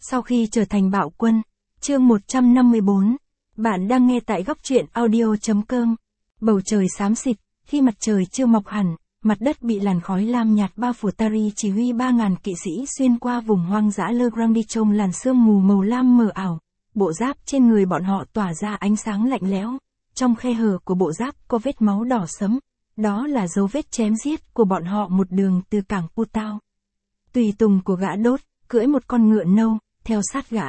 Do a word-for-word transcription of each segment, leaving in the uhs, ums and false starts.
Sau khi trở thành bạo quân, chương một trăm năm mươi bốn, bạn đang nghe tại góc truyện audio chấm com. Bầu trời xám xịt, khi mặt trời chưa mọc hẳn, mặt đất bị làn khói lam nhạt bao phủ. Tari chỉ huy ba ngàn kỵ sĩ xuyên qua vùng hoang dã Le Grand đi trong làn sương mù màu lam mờ ảo. Bộ giáp trên người bọn họ tỏa ra ánh sáng lạnh lẽo. Trong khe hở của bộ giáp có vết máu đỏ sẫm. Đó là dấu vết chém giết của bọn họ một đường từ cảng Putao. Tùy tùng của gã Đốt, cưỡi một con ngựa nâu, theo sát gã.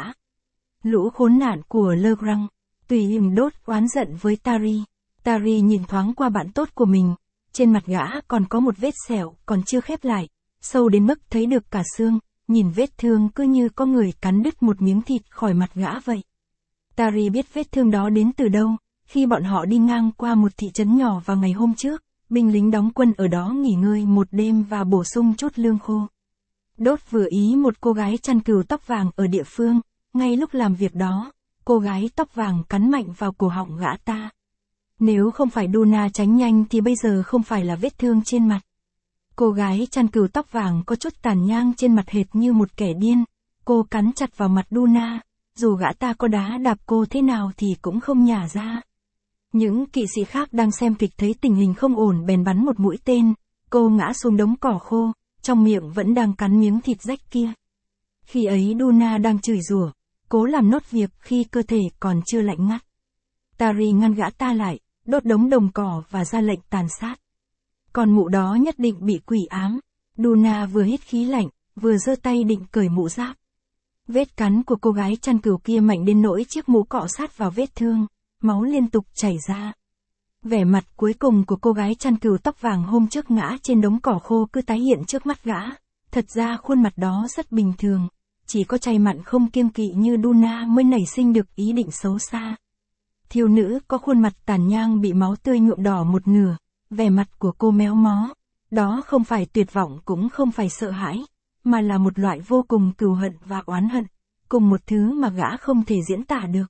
Lũ khốn nạn của Le Grand. Tùy hình Đốt oán giận với Tari. Tari nhìn thoáng qua bạn tốt của mình. Trên mặt gã còn có một vết sẹo còn chưa khép lại. Sâu đến mức thấy được cả xương. Nhìn vết thương cứ như có người cắn đứt một miếng thịt khỏi mặt gã vậy. Tari biết vết thương đó đến từ đâu. Khi bọn họ đi ngang qua một thị trấn nhỏ vào ngày hôm trước, binh lính đóng quân ở đó nghỉ ngơi một đêm và bổ sung chút lương khô. Đốt vừa ý một cô gái chăn cừu tóc vàng ở địa phương. Ngay lúc làm việc đó, cô gái tóc vàng cắn mạnh vào cổ họng gã ta. Nếu không phải Duna tránh nhanh thì bây giờ không phải là vết thương trên mặt. Cô gái chăn cừu tóc vàng có chút tàn nhang trên mặt hệt như một kẻ điên. Cô cắn chặt vào mặt Duna, dù gã ta có đá đạp cô thế nào thì cũng không nhả ra. Những kỵ sĩ khác đang xem kịch thấy tình hình không ổn bèn bắn một mũi tên. Cô ngã xuống đống cỏ khô, trong miệng vẫn đang cắn miếng thịt rách kia. Khi ấy Duna đang chửi rủa, cố làm nốt việc khi cơ thể còn chưa lạnh ngắt. Tari ngăn gã ta lại, đốt đống đồng cỏ và ra lệnh tàn sát. Con mụ đó nhất định bị quỷ ám. Duna vừa hít khí lạnh, vừa giơ tay định cởi mũ giáp. Vết cắn của cô gái chăn cừu kia mạnh đến nỗi chiếc mũ cọ sát vào vết thương, máu liên tục chảy ra. Vẻ mặt cuối cùng của cô gái chăn cừu tóc vàng hôm trước ngã trên đống cỏ khô cứ tái hiện trước mắt gã. Thật ra khuôn mặt đó rất bình thường, chỉ có chay mặn không kiêng kỵ như Duna mới nảy sinh được ý định xấu xa. Thiếu nữ có khuôn mặt tàn nhang bị máu tươi nhuộm đỏ một nửa, vẻ mặt của cô méo mó. Đó không phải tuyệt vọng cũng không phải sợ hãi, mà là một loại vô cùng cừu hận và oán hận, cùng một thứ mà gã không thể diễn tả được.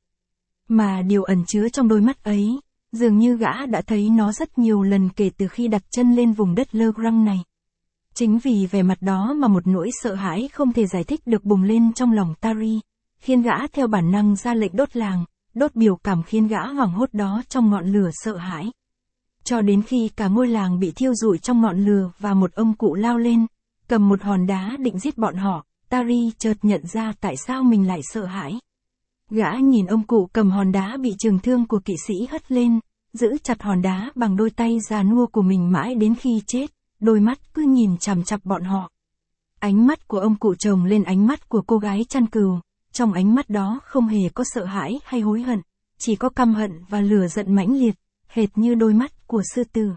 Mà điều ẩn chứa trong đôi mắt ấy, dường như gã đã thấy nó rất nhiều lần kể từ khi đặt chân lên vùng đất Le Grand này. Chính vì vẻ mặt đó mà một nỗi sợ hãi không thể giải thích được bùng lên trong lòng Tari, khiến gã theo bản năng ra lệnh đốt làng. Đốt biểu cảm khiến gã hoảng hốt đó trong ngọn lửa sợ hãi. Cho đến khi cả ngôi làng bị thiêu rụi trong ngọn lửa và một ông cụ lao lên, cầm một hòn đá định giết bọn họ, Tari chợt nhận ra tại sao mình lại sợ hãi. Gã nhìn ông cụ cầm hòn đá bị trường thương của kỵ sĩ hất lên, giữ chặt hòn đá bằng đôi tay già nua của mình mãi đến khi chết, đôi mắt cứ nhìn chằm chằm bọn họ. Ánh mắt của ông cụ chồng lên ánh mắt của cô gái chăn cừu. Trong ánh mắt đó không hề có sợ hãi hay hối hận, chỉ có căm hận và lửa giận mãnh liệt, hệt như đôi mắt của sư tử.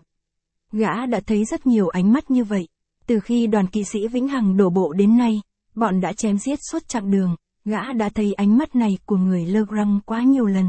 Gã đã thấy rất nhiều ánh mắt như vậy. Từ khi đoàn kỵ sĩ Vĩnh Hằng đổ bộ đến nay, bọn đã chém giết suốt chặng đường, gã đã thấy ánh mắt này của người Le Grand quá nhiều lần.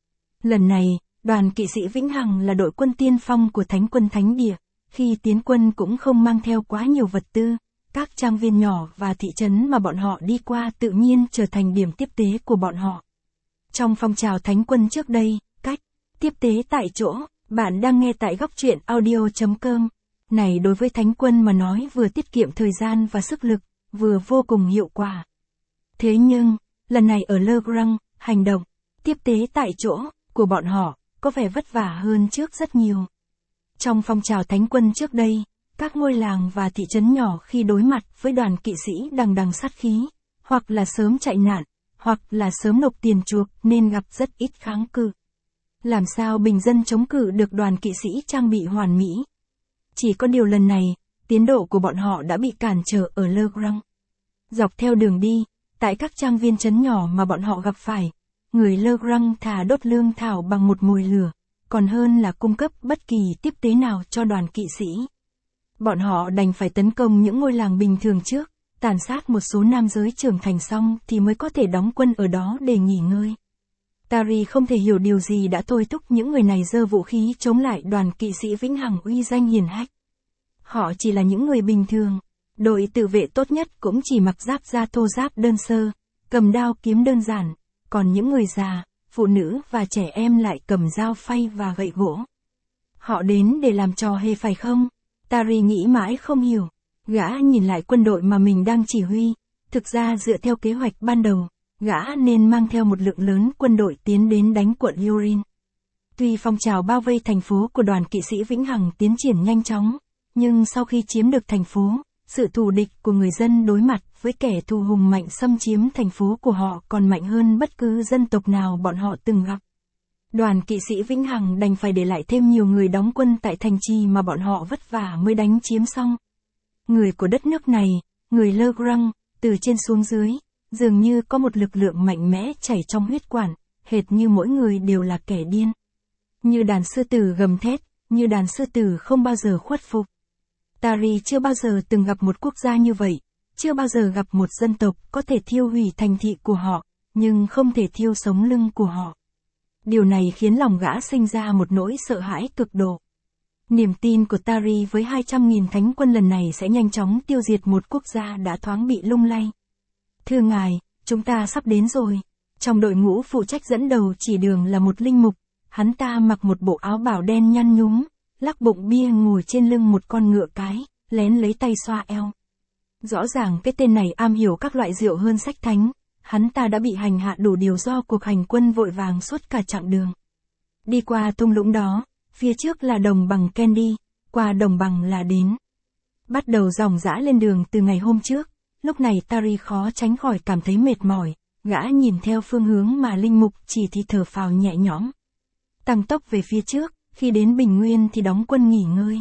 Lần này, đoàn kỵ sĩ Vĩnh Hằng là đội quân tiên phong của Thánh quân Thánh địa, khi tiến quân cũng không mang theo quá nhiều vật tư. Các trang viên nhỏ và thị trấn mà bọn họ đi qua tự nhiên trở thành điểm tiếp tế của bọn họ. Trong phong trào Thánh quân trước đây, cách tiếp tế tại chỗ, bạn đang nghe tại góc truyện audio chấm com. Này đối với Thánh quân mà nói vừa tiết kiệm thời gian và sức lực, vừa vô cùng hiệu quả. Thế nhưng, lần này ở Le Grand, hành động tiếp tế tại chỗ của bọn họ có vẻ vất vả hơn trước rất nhiều. Trong phong trào Thánh quân trước đây, các ngôi làng và thị trấn nhỏ khi đối mặt với đoàn kỵ sĩ đằng đằng sát khí, hoặc là sớm chạy nạn, hoặc là sớm nộp tiền chuộc nên gặp rất ít kháng cự. Làm sao bình dân chống cự được đoàn kỵ sĩ trang bị hoàn mỹ? Chỉ có điều lần này, tiến độ của bọn họ đã bị cản trở ở Le Grand. Dọc theo đường đi, tại các trang viên trấn nhỏ mà bọn họ gặp phải, người Le Grand thà đốt lương thảo bằng một mồi lửa, còn hơn là cung cấp bất kỳ tiếp tế nào cho đoàn kỵ sĩ. Bọn họ đành phải tấn công những ngôi làng bình thường trước, tàn sát một số nam giới trưởng thành xong thì mới có thể đóng quân ở đó để nghỉ ngơi. Tari không thể hiểu điều gì đã thôi thúc những người này giơ vũ khí chống lại đoàn kỵ sĩ Vĩnh Hằng uy danh hiển hách. Họ chỉ là những người bình thường, đội tự vệ tốt nhất cũng chỉ mặc giáp da thô ráp đơn sơ, cầm đao kiếm đơn giản, còn những người già, phụ nữ và trẻ em lại cầm dao phay và gậy gỗ. Họ đến để làm trò hề phải không? Tari nghĩ mãi không hiểu. Gã nhìn lại quân đội mà mình đang chỉ huy. Thực ra dựa theo kế hoạch ban đầu, gã nên mang theo một lượng lớn quân đội tiến đến đánh quận Urin. Tuy phong trào bao vây thành phố của đoàn kỵ sĩ Vĩnh Hằng tiến triển nhanh chóng, nhưng sau khi chiếm được thành phố, sự thù địch của người dân đối mặt với kẻ thù hùng mạnh xâm chiếm thành phố của họ còn mạnh hơn bất cứ dân tộc nào bọn họ từng gặp. Đoàn kỵ sĩ Vĩnh Hằng đành phải để lại thêm nhiều người đóng quân tại thành trì mà bọn họ vất vả mới đánh chiếm xong. Người của đất nước này, người Le Grand, từ trên xuống dưới, dường như có một lực lượng mạnh mẽ chảy trong huyết quản, hệt như mỗi người đều là kẻ điên. Như đàn sư tử gầm thét, như đàn sư tử không bao giờ khuất phục. Tari chưa bao giờ từng gặp một quốc gia như vậy, chưa bao giờ gặp một dân tộc có thể thiêu hủy thành thị của họ, nhưng không thể thiêu sống lưng của họ. Điều này khiến lòng gã sinh ra một nỗi sợ hãi cực độ. Niềm tin của Tari với hai trăm nghìn thánh quân lần này sẽ nhanh chóng tiêu diệt một quốc gia đã thoáng bị lung lay. Thưa ngài, chúng ta sắp đến rồi. Trong đội ngũ phụ trách dẫn đầu chỉ đường là một linh mục, hắn ta mặc một bộ áo bào đen nhăn nhúm, lắc bụng bia ngồi trên lưng một con ngựa cái, lén lấy tay xoa eo. Rõ ràng cái tên này am hiểu các loại rượu hơn sách thánh, hắn ta đã bị hành hạ đủ điều do cuộc hành quân vội vàng suốt cả chặng đường. Đi qua thung lũng đó, phía trước là đồng bằng Candy, qua đồng bằng là đến. Bắt đầu dòng dã lên đường từ ngày hôm trước, lúc này Tari khó tránh khỏi cảm thấy mệt mỏi, gã nhìn theo phương hướng mà linh mục chỉ thì thở phào nhẹ nhõm. Tăng tốc về phía trước, khi đến Bình Nguyên thì đóng quân nghỉ ngơi.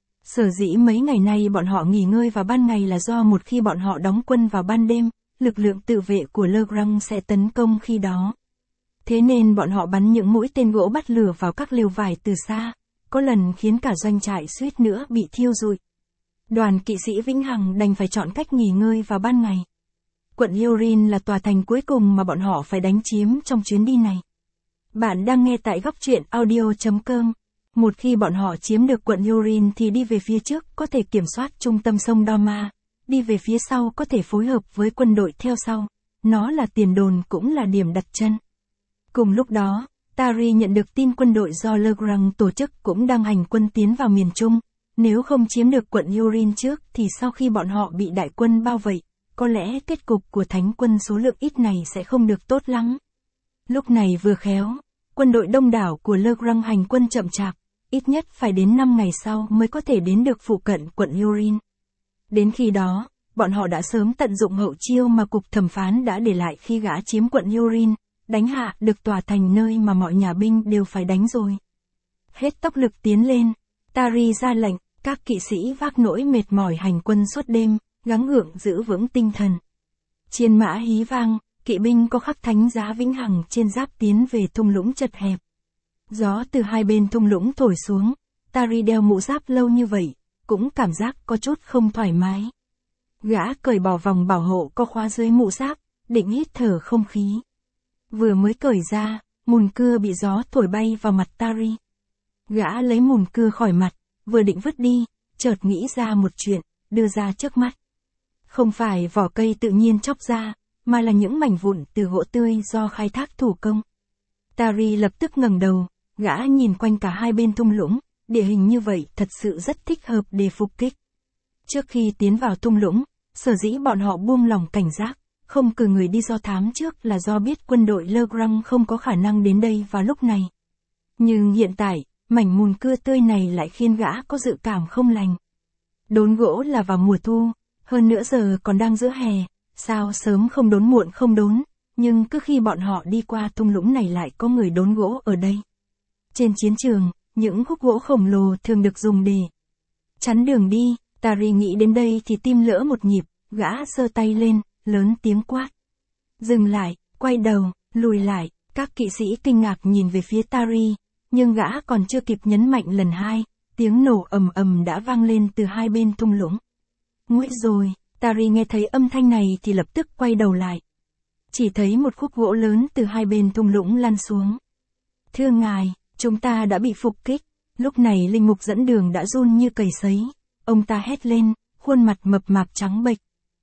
Sở dĩ mấy ngày nay bọn họ nghỉ ngơi vào ban ngày là do một khi bọn họ đóng quân vào ban đêm, lực lượng tự vệ của Le Grand sẽ tấn công khi đó. Thế nên bọn họ bắn những mũi tên gỗ bắt lửa vào các lều vải từ xa, có lần khiến cả doanh trại suýt nữa bị thiêu rụi. Đoàn kỵ sĩ Vĩnh Hằng đành phải chọn cách nghỉ ngơi vào ban ngày. Quận Urin là tòa thành cuối cùng mà bọn họ phải đánh chiếm trong chuyến đi này. Bạn đang nghe tại góc truyện audio chấm com. Một khi bọn họ chiếm được quận Urin thì đi về phía trước có thể kiểm soát trung tâm sông Doma, đi về phía sau có thể phối hợp với quân đội theo sau. Nó là tiền đồn cũng là điểm đặt chân. Cùng lúc đó, Tari nhận được tin quân đội do Le Grand tổ chức cũng đang hành quân tiến vào miền Trung. Nếu không chiếm được quận Urin trước thì sau khi bọn họ bị đại quân bao vây, có lẽ kết cục của thánh quân số lượng ít này sẽ không được tốt lắm. Lúc này vừa khéo, quân đội đông đảo của Le Grand hành quân chậm chạp, ít nhất phải đến năm ngày sau mới có thể đến được phụ cận quận Urin. Đến khi đó, bọn họ đã sớm tận dụng hậu chiêu mà cục thẩm phán đã để lại khi gã chiếm quận Urin, đánh hạ được tòa thành nơi mà mọi nhà binh đều phải đánh rồi. Hết tốc lực tiến lên, Tari ra lệnh, các kỵ sĩ vác nỗi mệt mỏi hành quân suốt đêm, gắng gượng giữ vững tinh thần. Chiến mã hí vang, kỵ binh có khắc thánh giá Vĩnh Hằng trên giáp tiến về thung lũng chật hẹp. Gió từ hai bên thung lũng thổi xuống, Tari đeo mũ giáp lâu như vậy, cũng cảm giác có chút không thoải mái. Gã cởi bỏ vòng bảo hộ có khóa dưới mũ giáp, định hít thở không khí. Vừa mới cởi ra, mùn cưa bị gió thổi bay vào mặt Tari. Gã lấy mùn cưa khỏi mặt, vừa định vứt đi, chợt nghĩ ra một chuyện, đưa ra trước mắt. Không phải vỏ cây tự nhiên chóc ra, mà là những mảnh vụn từ gỗ tươi do khai thác thủ công. Tari lập tức ngẩng đầu, gã nhìn quanh cả hai bên thung lũng, địa hình như vậy thật sự rất thích hợp để phục kích. Trước khi tiến vào thung lũng, sở dĩ bọn họ buông lỏng cảnh giác, không cử người đi do thám trước là do biết quân đội Le Grand không có khả năng đến đây vào lúc này. Nhưng hiện tại, mảnh mùn cưa tươi này lại khiến gã có dự cảm không lành. Đốn gỗ là vào mùa thu, hơn nữa giờ còn đang giữa hè, sao sớm không đốn muộn không đốn, nhưng cứ khi bọn họ đi qua thung lũng này lại có người đốn gỗ ở đây. Trên chiến trường, những khúc gỗ khổng lồ thường được dùng để chắn đường đi. Tari nghĩ đến đây thì tim lỡ một nhịp, gã giơ tay lên, lớn tiếng quát. Dừng lại, quay đầu, lùi lại, các kỵ sĩ kinh ngạc nhìn về phía Tari, nhưng gã còn chưa kịp nhấn mạnh lần hai, tiếng nổ ầm ầm đã vang lên từ hai bên thung lũng. Nguy rồi, Tari nghe thấy âm thanh này thì lập tức quay đầu lại. Chỉ thấy một khúc gỗ lớn từ hai bên thung lũng lăn xuống. Thưa ngài, chúng ta đã bị phục kích. Lúc này linh mục dẫn đường đã run như cầy sấy. Ông ta hét lên, khuôn mặt mập mạp trắng bệch.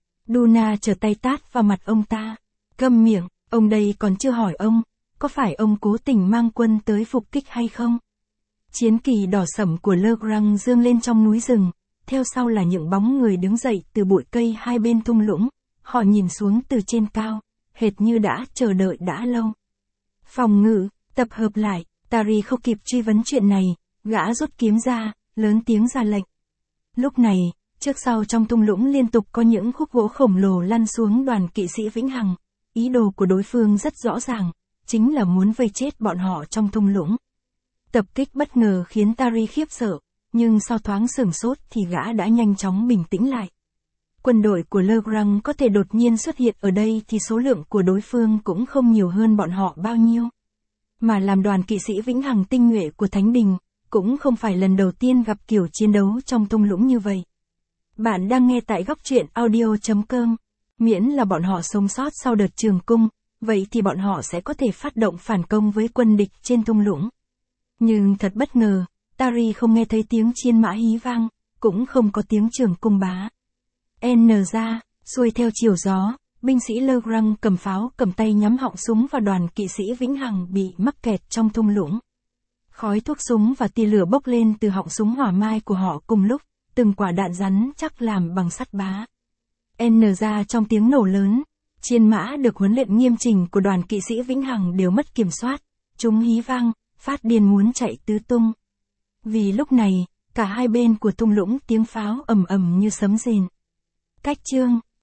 Duna trở tay tát vào mặt ông ta. Câm miệng, ông đây còn chưa hỏi ông, có phải ông cố tình mang quân tới phục kích hay không? Chiến kỳ đỏ sẫm của Le Grand dương lên trong núi rừng, theo sau là những bóng người đứng dậy từ bụi cây hai bên thung lũng. Họ nhìn xuống từ trên cao, hệt như đã chờ đợi đã lâu. Phòng ngự, tập hợp lại, Tari không kịp truy vấn chuyện này, gã rút kiếm ra, lớn tiếng ra lệnh. Lúc này, trước sau trong thung lũng liên tục có những khúc gỗ khổng lồ lăn xuống đoàn kỵ sĩ Vĩnh Hằng. Ý đồ của đối phương rất rõ ràng, chính là muốn vây chết bọn họ trong thung lũng. Tập kích bất ngờ khiến Tari khiếp sợ, nhưng sau thoáng sửng sốt thì gã đã nhanh chóng bình tĩnh lại. Quân đội của Legrand có thể đột nhiên xuất hiện ở đây thì số lượng của đối phương cũng không nhiều hơn bọn họ bao nhiêu. Mà làm đoàn kỵ sĩ Vĩnh Hằng tinh nhuệ của Thánh Đình, cũng không phải lần đầu tiên gặp kiểu chiến đấu trong thung lũng như vậy. Bạn đang nghe tại góc truyện audio chấm com. Miễn là bọn họ sống sót sau đợt trường cung, vậy thì bọn họ sẽ có thể phát động phản công với quân địch trên thung lũng. Nhưng thật bất ngờ, Tari không nghe thấy tiếng chiên mã hí vang, cũng không có tiếng trường cung bá. N ra, xuôi theo chiều gió, binh sĩ Legrand cầm pháo cầm tay nhắm họng súng vào đoàn kỵ sĩ Vĩnh Hằng bị mắc kẹt trong thung lũng. Khói thuốc súng và tia lửa bốc lên từ họng súng hỏa mai của họ cùng lúc, từng quả đạn rắn chắc làm bằng sắt bá. N ra trong tiếng nổ lớn, chiên mã được huấn luyện nghiêm chỉnh của đoàn kỵ sĩ Vĩnh Hằng đều mất kiểm soát, chúng hí vang, phát điên muốn chạy tứ tung. Vì lúc này, cả hai bên của thung lũng tiếng pháo ầm ầm như sấm rền. Cách chương